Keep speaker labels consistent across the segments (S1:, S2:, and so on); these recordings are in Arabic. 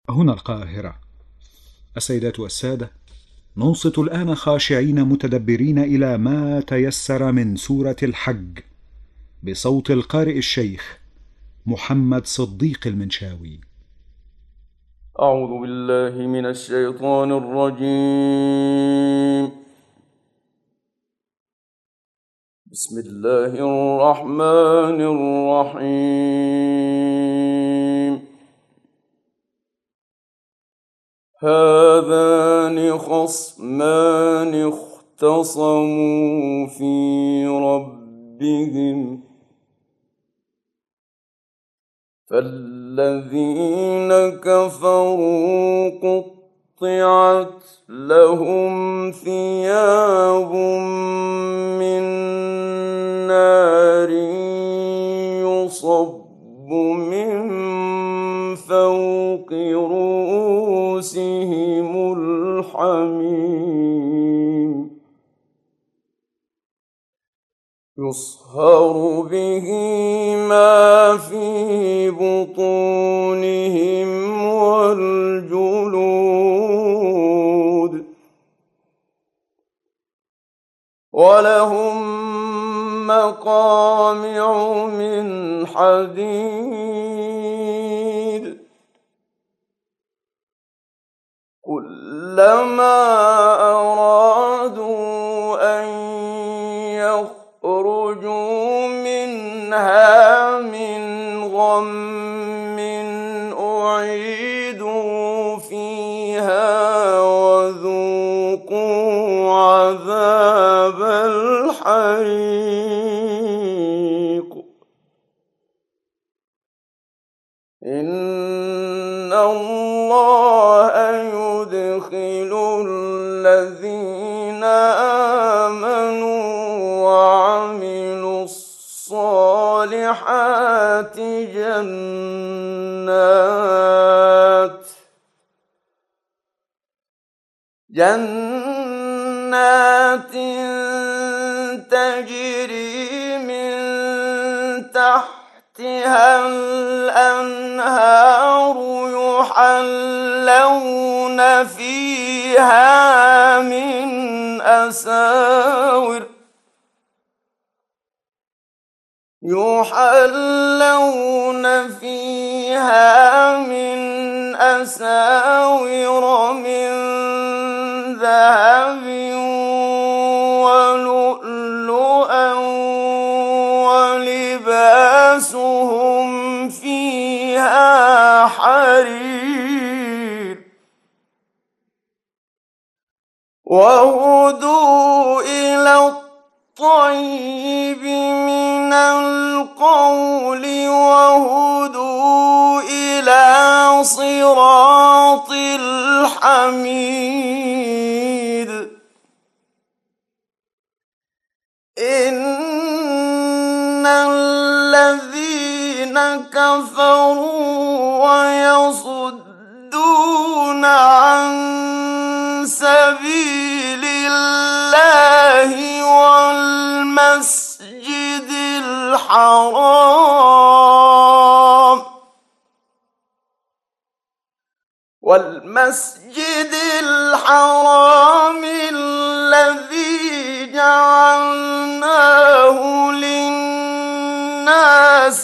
S1: هنا القاهرة. السيدات والسادة، ننصت الآن خاشعين متدبرين إلى ما تيسر من سورة الحج بصوت القارئ الشيخ محمد صديق المنشاوي.
S2: أعوذ بالله من الشيطان الرجيم. بسم الله الرحمن الرحيم. هذان خصمان اختصموا في ربهم فالذين كفروا قطعت لهم ثياب من نار يصب من فوق رؤوسهم الحميم يصهر به ما في بطونهم والجلود ولهم مقامع من حديد كلما أرادوا أن يخرجوا منها من غم أعيدوا فيها وذوقوا عذاب الحريق إن الله يدخل الذين آمنوا وعملوا الصالحات جنات تجري من تحتها الأنهار يحلون فيها من أساور من ذهب ولؤلؤا ولباسهم فيها حرير وهدوا إلى الطيب من القول وهدوا إلى صراط الحميد إن الذين كفروا ويصدون عن سبيل الله والمسجد الحرام الذي جعلناه للناس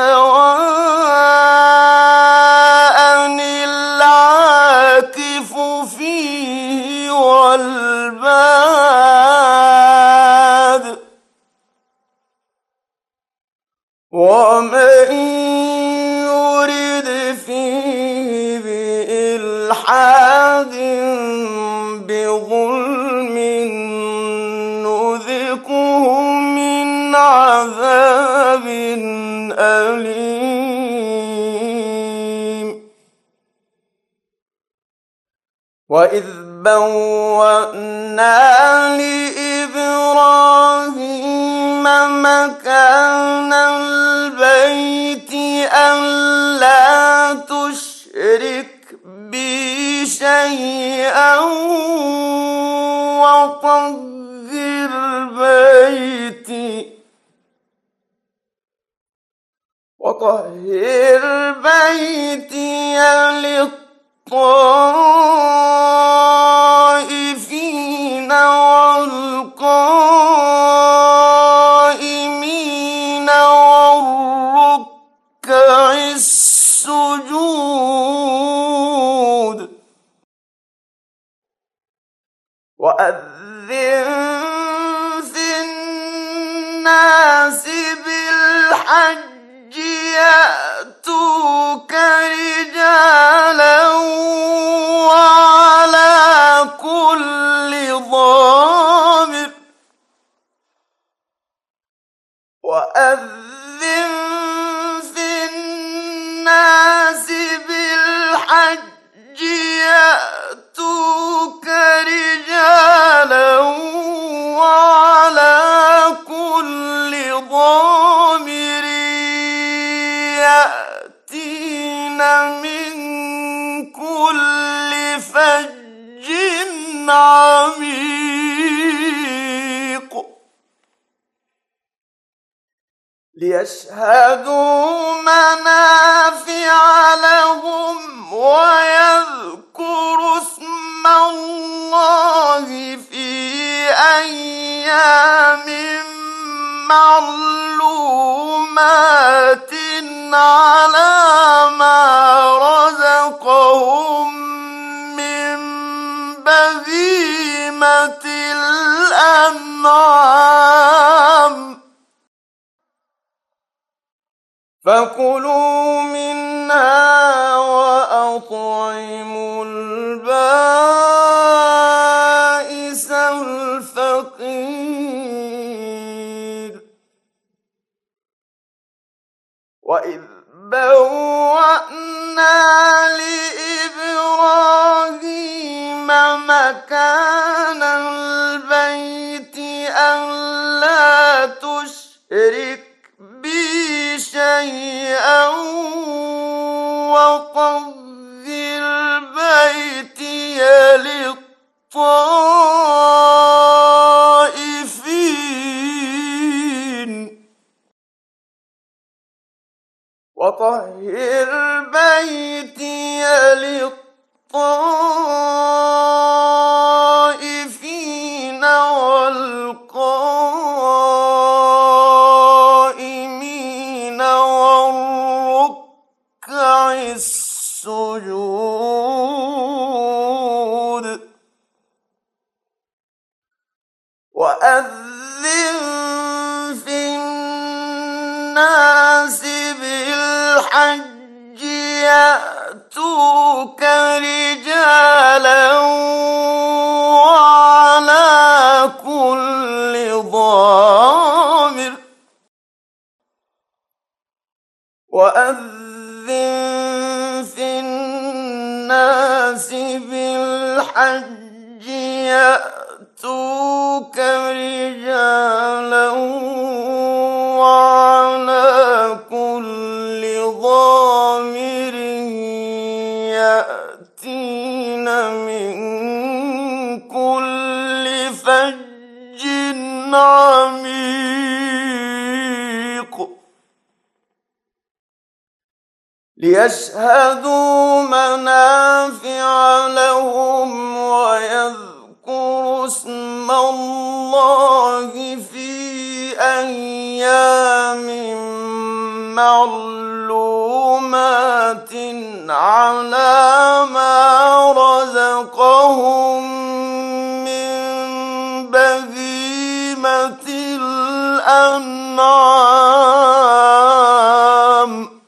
S2: سواء العاكف فيه والباد ومن يرد فيه بإلحاد بظلم نذقه من عذاب أليم وإذ بوأنا لإبراهيم مكان البيت ألا تشرك بي شيئا وطهر بيتي للطائفين للطائفين والقائمين والركع السجود وأذن في الناس بالحج يأتوك رجالا وعلى كل ضامر وأذن في الناس بالحج يأتوك رجالا وعلى كل ضامر يأتين من كل فج عميق ليشهدوا منافع لهم ويذكروا اسم الله في أيام معلومات على ما رزقهم من بهيمة الأنعام فكلوا منها وأطعموا البائس الفقير وإذ بوأنا لإبراهيم مكان البيت ألا تشرك بي شيئا وطهر بيتي للطائفين والقائمين والركع السجود وأذن في الناس بالحج يأتوك رجالا وعلى كل ضامر وأذن في الناس بالحج يأتوك رجالا وعلى كل ضامر يأتين من كل فج عميق ليشهدوا منافع لهم ويذكروا اسم الله في أيام معلومات على ما رزقهم من بهيمة الأنعام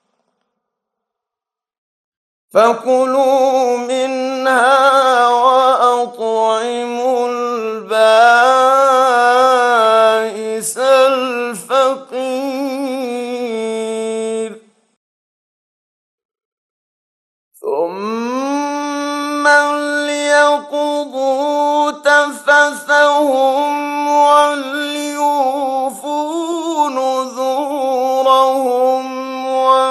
S2: فكلوا منها وأطعموا البائس الفقير ثم ليقضوا تفثهم وليوفوا نذورهم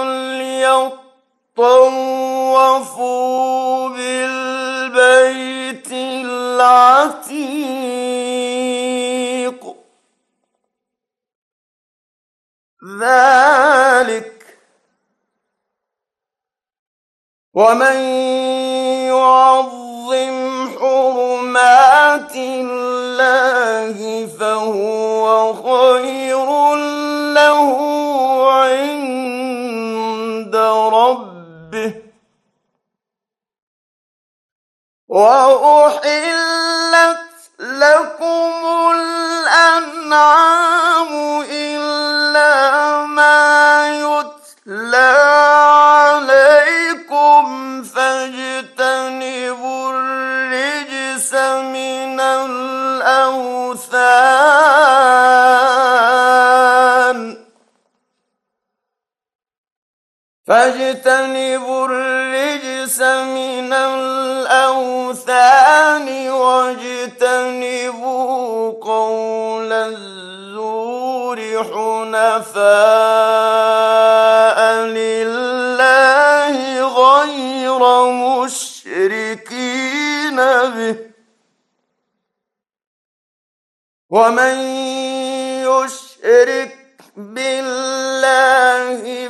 S2: وليطوفوا بالبيت العتيق ذلك ومن يعظم حرمات الله فهو خير له عند ربه وأحلت لكم الأنعام إلا ما يتلى عليكم فاجتنبوا الرجس من الأوثان واجتنبوا قول الزور حنفاء لله غير مشركين به ومن يشرك بالله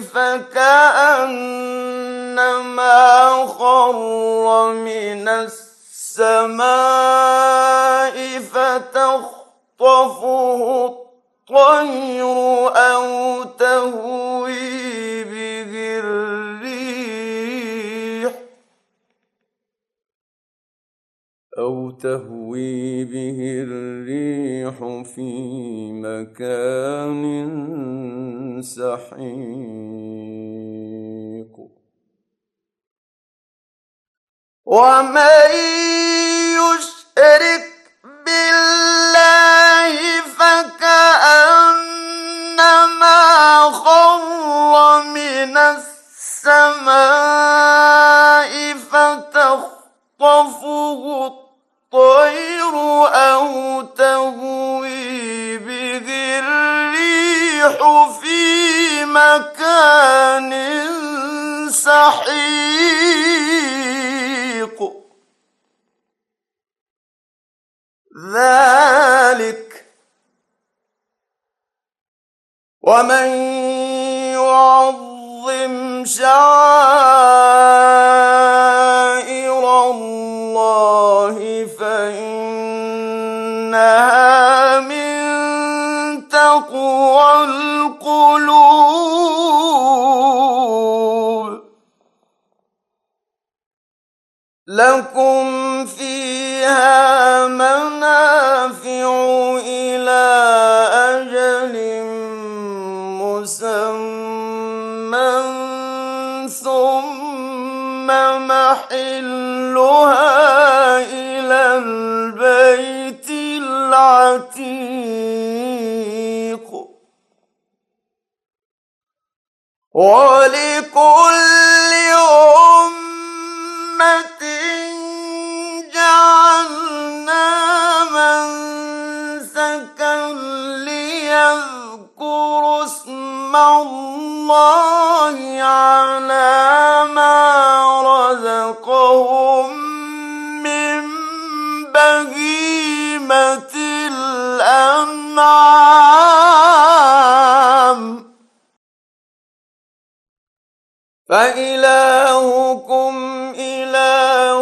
S2: فكأنما خر من السماء فتخطفه الطير أو تهوي به الريح في مكان سحيق ومن يشرك بالله فكأنما خر من السماء فتخطفه الطير أو تهوي به الريح في مكان سحيق ذلك ومن يعظم شعائر الله فإنها من تقوى القلوب لكم فيها منافع إلى أجل مسمى ثم محلها إلى البيت العتيق ولكل أمة جعلنا منسكا ليذكروا اسم الله على ما رزقهم من بهيمة الأنعام فإلهكم إله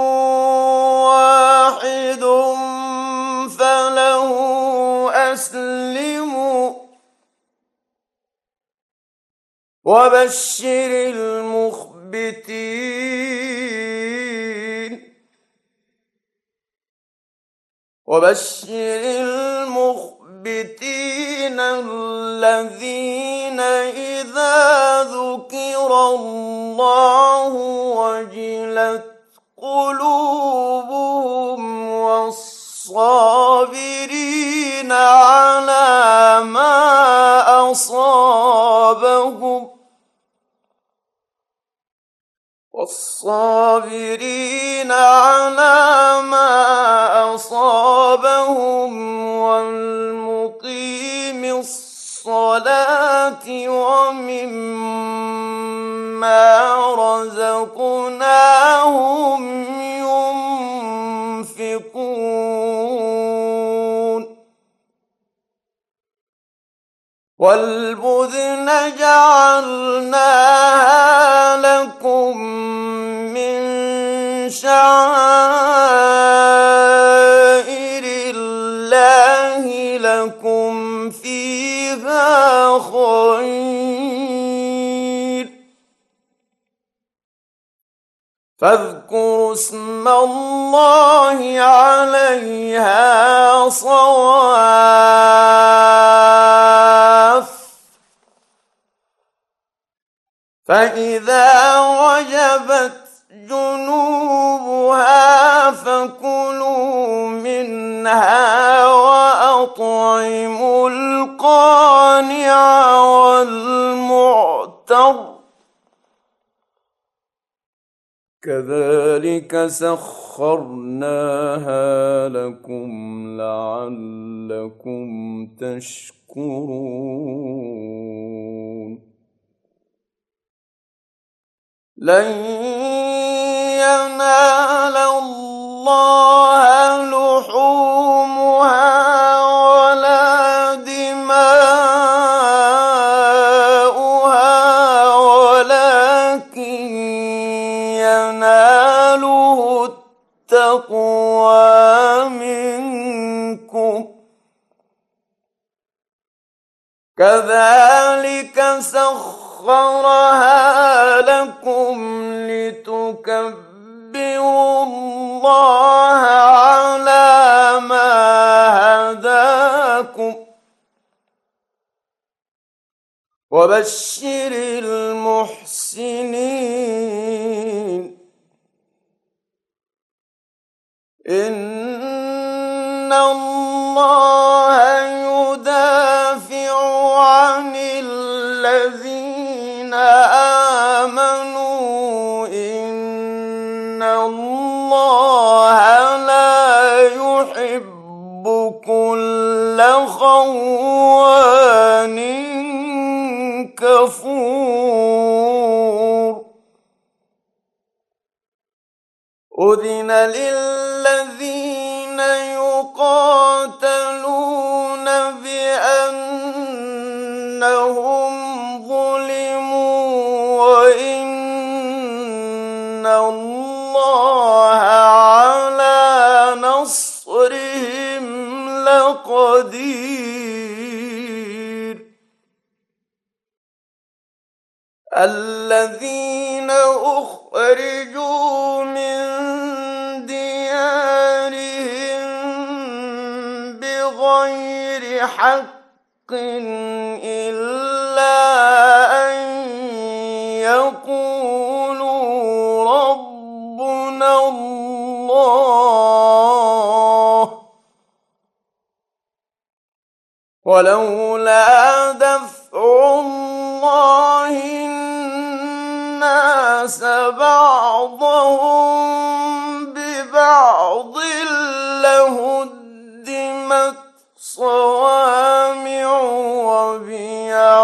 S2: واحد فله أسلموا وبشر المخبتين الذين إذا ذكر الله وجلت قلوبهم والصابرين على ما أصابهم والمقيم الصلاة ومما رزقناهم ينفقون والبدن جعلناها لكم من شعائر الله لكم فيها خير فاذكروا اسم الله عليها صواف فإذا وجبت جنوبها فكلوا منها وأطعموا القانع والمعتر كذلك سخرناها لكم لعلكم تشكرون لن ينال الله لحومها ولا دماؤها ولكن يناله التقوى منكم كذلك سخرها لكم لتكبروا الله على ما هداكم وبشر المحسنين إن الله يدافع عن الذين آمنوا إن الله لا يحب كل خوان كفور أذن للذين يقاتلون بأنهم ظلموا وإن الله على نصرهم لقدير الذين أخرجوا من ديارهم بغير حق إلا أن يقولوا ربنا الله ولولا دفع الله الناس بعضهم ببعض لهدمت صوامع وبيع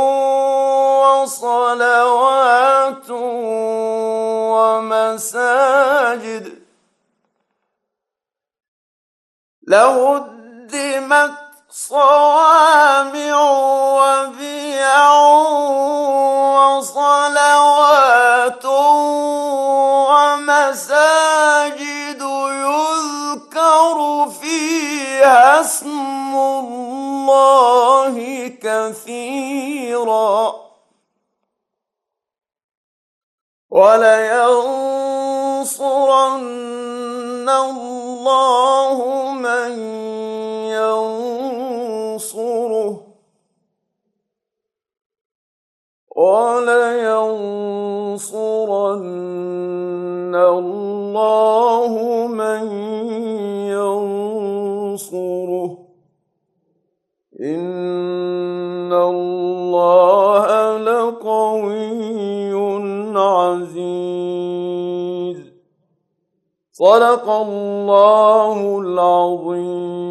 S2: وصلوات ومساجد لهدمت صوامع وبيع وصلوات ومساجد يذكر فيها اسم الله كثيرا ولينصرن الله من ينصره ولينصرن الله من ينصره إن الله لقوي عزيز صدق الله العظيم.